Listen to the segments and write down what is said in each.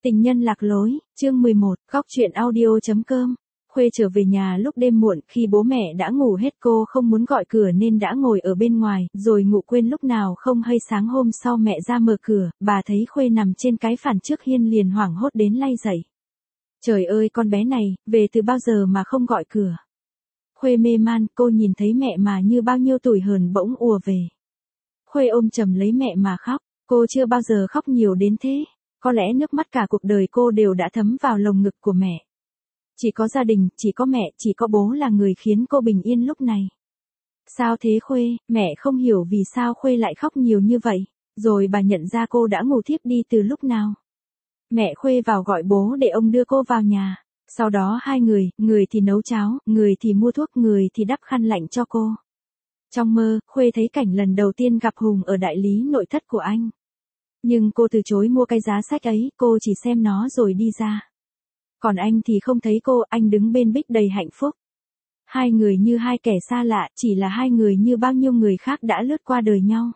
Tình nhân lạc lối, chương 11, góc truyện audio.com. Khuê trở về nhà lúc đêm muộn, khi bố mẹ đã ngủ hết cô không muốn gọi cửa nên đã ngồi ở bên ngoài, rồi ngủ quên lúc nào không hay. Sáng hôm sau mẹ ra mở cửa, bà thấy Khuê nằm trên cái phản trước hiên liền hoảng hốt đến lay dậy. Trời ơi con bé này, về từ bao giờ mà không gọi cửa. Khuê mê man, cô nhìn thấy mẹ mà như bao nhiêu tuổi hờn bỗng ùa về. Khuê ôm chầm lấy mẹ mà khóc, cô chưa bao giờ khóc nhiều đến thế. Có lẽ nước mắt cả cuộc đời cô đều đã thấm vào lồng ngực của mẹ. Chỉ có gia đình, chỉ có mẹ, chỉ có bố là người khiến cô bình yên lúc này. Sao thế Khuê, mẹ không hiểu vì sao Khuê lại khóc nhiều như vậy. Rồi bà nhận ra cô đã ngủ thiếp đi từ lúc nào. Mẹ Khuê vào gọi bố để ông đưa cô vào nhà. Sau đó hai người thì nấu cháo, người thì mua thuốc, người thì đắp khăn lạnh cho cô. Trong mơ, Khuê thấy cảnh lần đầu tiên gặp Hùng ở đại lý nội thất của anh. Nhưng cô từ chối mua cái giá sách ấy, cô chỉ xem nó rồi đi ra. Còn anh thì không thấy cô, anh đứng bên Bích đầy hạnh phúc. Hai người như hai kẻ xa lạ, chỉ là hai người như bao nhiêu người khác đã lướt qua đời nhau.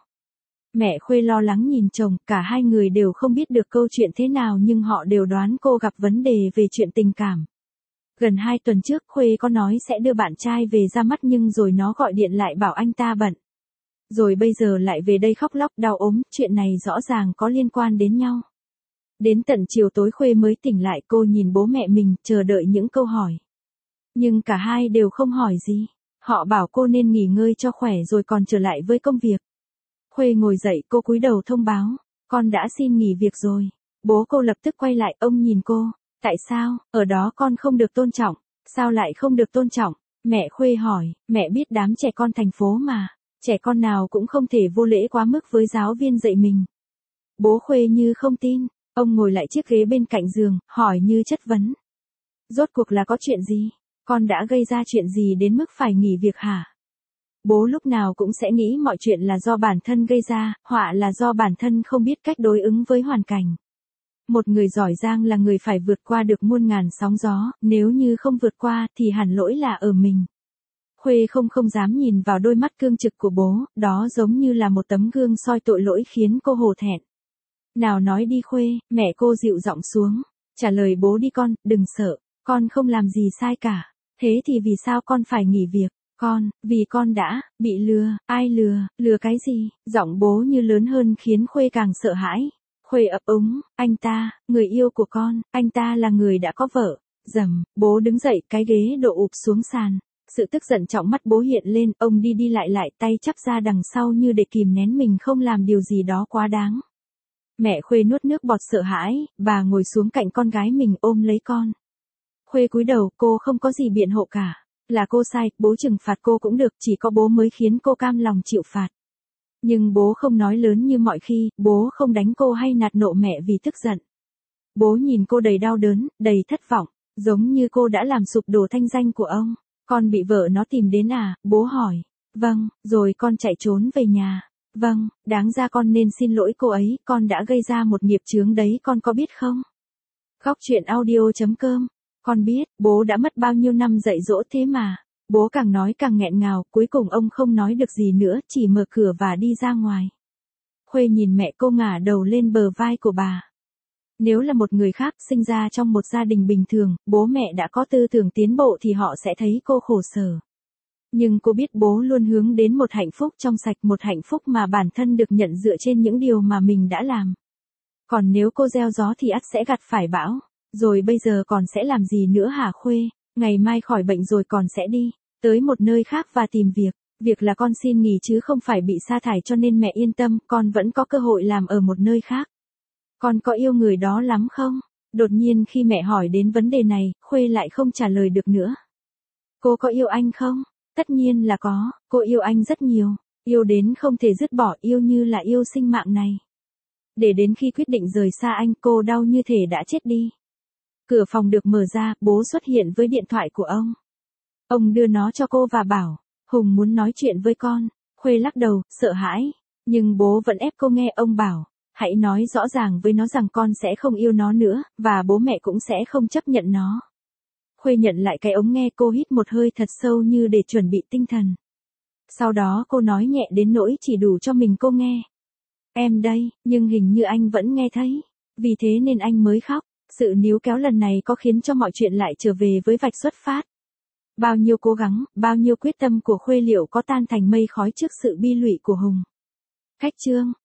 Mẹ Khuê lo lắng nhìn chồng, cả hai người đều không biết được câu chuyện thế nào nhưng họ đều đoán cô gặp vấn đề về chuyện tình cảm. Gần 2 tuần trước Khuê có nói sẽ đưa bạn trai về ra mắt nhưng rồi nó gọi điện lại bảo anh ta bận. Rồi bây giờ lại về đây khóc lóc đau ốm, chuyện này rõ ràng có liên quan đến nhau. Đến tận chiều tối Khuê mới tỉnh lại, cô nhìn bố mẹ mình, chờ đợi những câu hỏi. Nhưng cả hai đều không hỏi gì. Họ bảo cô nên nghỉ ngơi cho khỏe rồi còn trở lại với công việc. Khuê ngồi dậy, cô cúi đầu thông báo, con đã xin nghỉ việc rồi. Bố cô lập tức quay lại, ông nhìn cô, tại sao, ở đó con không được tôn trọng, sao lại không được tôn trọng? Mẹ Khuê hỏi, mẹ biết đám trẻ con thành phố mà. Trẻ con nào cũng không thể vô lễ quá mức với giáo viên dạy mình. Bố Khuê như không tin, ông ngồi lại chiếc ghế bên cạnh giường, hỏi như chất vấn. Rốt cuộc là có chuyện gì? Con đã gây ra chuyện gì đến mức phải nghỉ việc hả? Bố lúc nào cũng sẽ nghĩ mọi chuyện là do bản thân gây ra, họa là do bản thân không biết cách đối ứng với hoàn cảnh. Một người giỏi giang là người phải vượt qua được muôn ngàn sóng gió, nếu như không vượt qua thì hẳn lỗi là ở mình. Khuê không dám nhìn vào đôi mắt cương trực của bố, đó giống như là một tấm gương soi tội lỗi khiến cô hổ thẹn. Nào nói đi Khuê, mẹ cô dịu giọng xuống, trả lời bố đi con, đừng sợ, con không làm gì sai cả, thế thì vì sao con phải nghỉ việc? Vì con đã bị lừa, ai lừa cái gì? Giọng bố như lớn hơn khiến Khuê càng sợ hãi. Khuê ấp úng, anh ta, người yêu của con, anh ta là người đã có vợ. Dầm, bố đứng dậy, cái ghế đổ ụp xuống sàn. Sự tức giận trong mắt bố hiện lên, ông đi lại tay chắp ra đằng sau như để kìm nén mình không làm điều gì đó quá đáng. Mẹ Khuê nuốt nước bọt sợ hãi, bà ngồi xuống cạnh con gái mình ôm lấy con. Khuê cúi đầu, cô không có gì biện hộ cả. Là cô sai, bố trừng phạt cô cũng được, chỉ có bố mới khiến cô cam lòng chịu phạt. Nhưng bố không nói lớn như mọi khi, bố không đánh cô hay nạt nộ mẹ vì tức giận. Bố nhìn cô đầy đau đớn, đầy thất vọng, giống như cô đã làm sụp đổ thanh danh của ông. Con bị vợ nó tìm đến à, bố hỏi. Vâng, rồi con chạy trốn về nhà. Vâng, đáng ra con nên xin lỗi cô ấy, con đã gây ra một nghiệp chướng đấy, con có biết không? Góc truyện audio.com. Con biết, bố đã mất bao nhiêu năm dạy dỗ thế mà. Bố càng nói càng nghẹn ngào, cuối cùng ông không nói được gì nữa, chỉ mở cửa và đi ra ngoài. Khuê nhìn mẹ cô ngả đầu lên bờ vai của bà. Nếu là một người khác sinh ra trong một gia đình bình thường, bố mẹ đã có tư tưởng tiến bộ thì họ sẽ thấy cô khổ sở. Nhưng cô biết bố luôn hướng đến một hạnh phúc trong sạch, một hạnh phúc mà bản thân được nhận dựa trên những điều mà mình đã làm. Còn nếu cô gieo gió thì ắt sẽ gặt phải bão. Rồi bây giờ còn sẽ làm gì nữa hả Khuê? Ngày mai khỏi bệnh rồi còn sẽ đi tới một nơi khác và tìm việc. Việc là con xin nghỉ chứ không phải bị sa thải, cho nên mẹ yên tâm, con vẫn có cơ hội làm ở một nơi khác. Con có yêu người đó lắm không? Đột nhiên khi mẹ hỏi đến vấn đề này, Khuê lại không trả lời được nữa. Cô có yêu anh không? Tất nhiên là có, cô yêu anh rất nhiều, yêu đến không thể dứt bỏ, yêu như là yêu sinh mạng này. Để đến khi quyết định rời xa anh, cô đau như thể đã chết đi. Cửa phòng được mở ra, bố xuất hiện với điện thoại của ông. Ông đưa nó cho cô và bảo, Hùng muốn nói chuyện với con. Khuê lắc đầu, sợ hãi, nhưng bố vẫn ép cô nghe. Ông bảo, hãy nói rõ ràng với nó rằng con sẽ không yêu nó nữa, và bố mẹ cũng sẽ không chấp nhận nó. Khuê nhận lại cái ống nghe, cô hít một hơi thật sâu như để chuẩn bị tinh thần. Sau đó cô nói nhẹ đến nỗi chỉ đủ cho mình cô nghe. Em đây, nhưng hình như anh vẫn nghe thấy. Vì thế nên anh mới khóc. Sự níu kéo lần này có khiến cho mọi chuyện lại trở về với vạch xuất phát. Bao nhiêu cố gắng, bao nhiêu quyết tâm của Khuê liệu có tan thành mây khói trước sự bi lụy của Hùng. Khách chương.